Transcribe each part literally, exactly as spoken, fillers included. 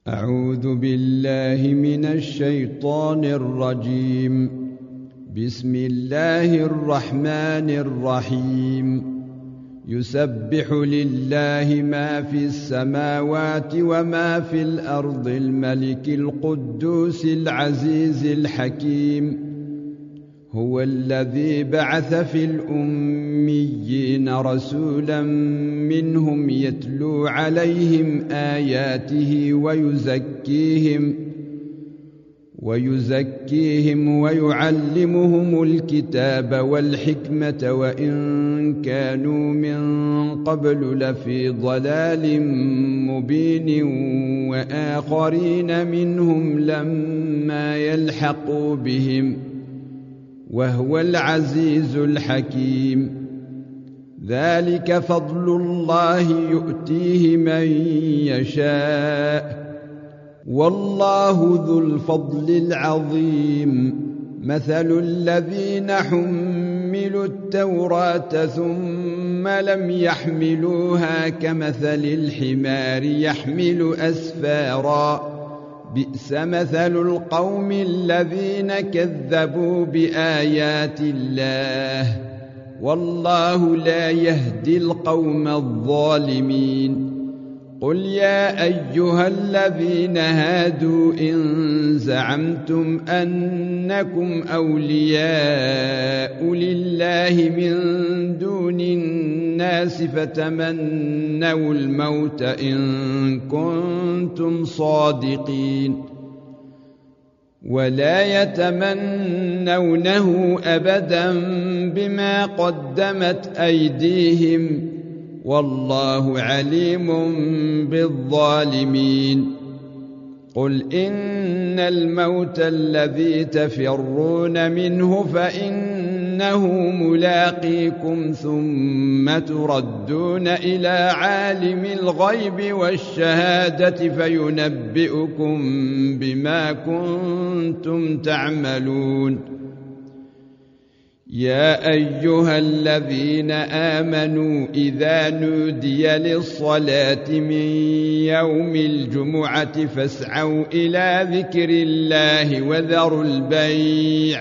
أعوذ بالله من الشيطان الرجيم. بسم الله الرحمن الرحيم. يسبح لله ما في السماوات وما في الأرض الملك القدوس العزيز الحكيم. هو الذي بعث في الأميين رسولا منهم يتلو عليهم آياته ويزكيهم ويزكيهم ويعلمهم الكتاب والحكمة وإن كانوا من قبل لفي ضلال مبين وآخرين منهم لما يلحقوا بهم وهو العزيز الحكيم. ذلك فضل الله يؤتيه من يشاء والله ذو الفضل العظيم. مثل الذين حملوا التوراة ثم لم يحملوها كمثل الحمار يحمل أسفارا بئس مثل القوم الذين كذبوا بآيات الله والله لا يهدي القوم الظالمين. قل يا أيها الذين هادوا إن زعمتم أنكم أولياء لله من دون الناس فتمنوا الموت إن كنتم صادقين ولا يتمنونه أبدا بما قدمت أيديهم والله عليم بالظالمين. قل إن الموت الذي تفرون منه فإنه ملاقيكم ثم تردون إلى عالم الغيب والشهادة فينبئكم بما كنتم تعملون. يا أيها الذين آمنوا إذا نودي للصلاة من يوم الجمعة فاسعوا إلى ذكر الله وذروا البيع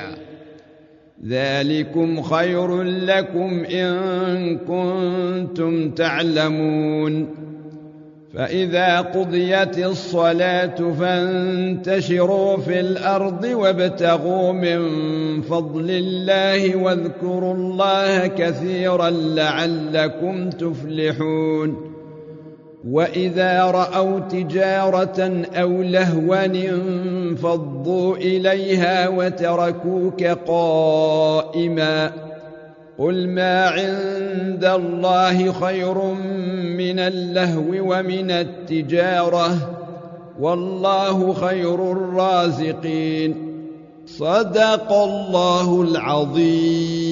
ذلكم خير لكم إن كنتم تعلمون. فإذا قضيت الصلاة فانتشروا في الأرض وابتغوا من فضل الله واذكروا الله كثيرا لعلكم تفلحون. وإذا رأوا تجارة أو لهوا انفضوا إليها وتركوك قائما قل ما عند الله خير من اللهو ومن التجارة والله خير الرازقين. صدق الله العظيم.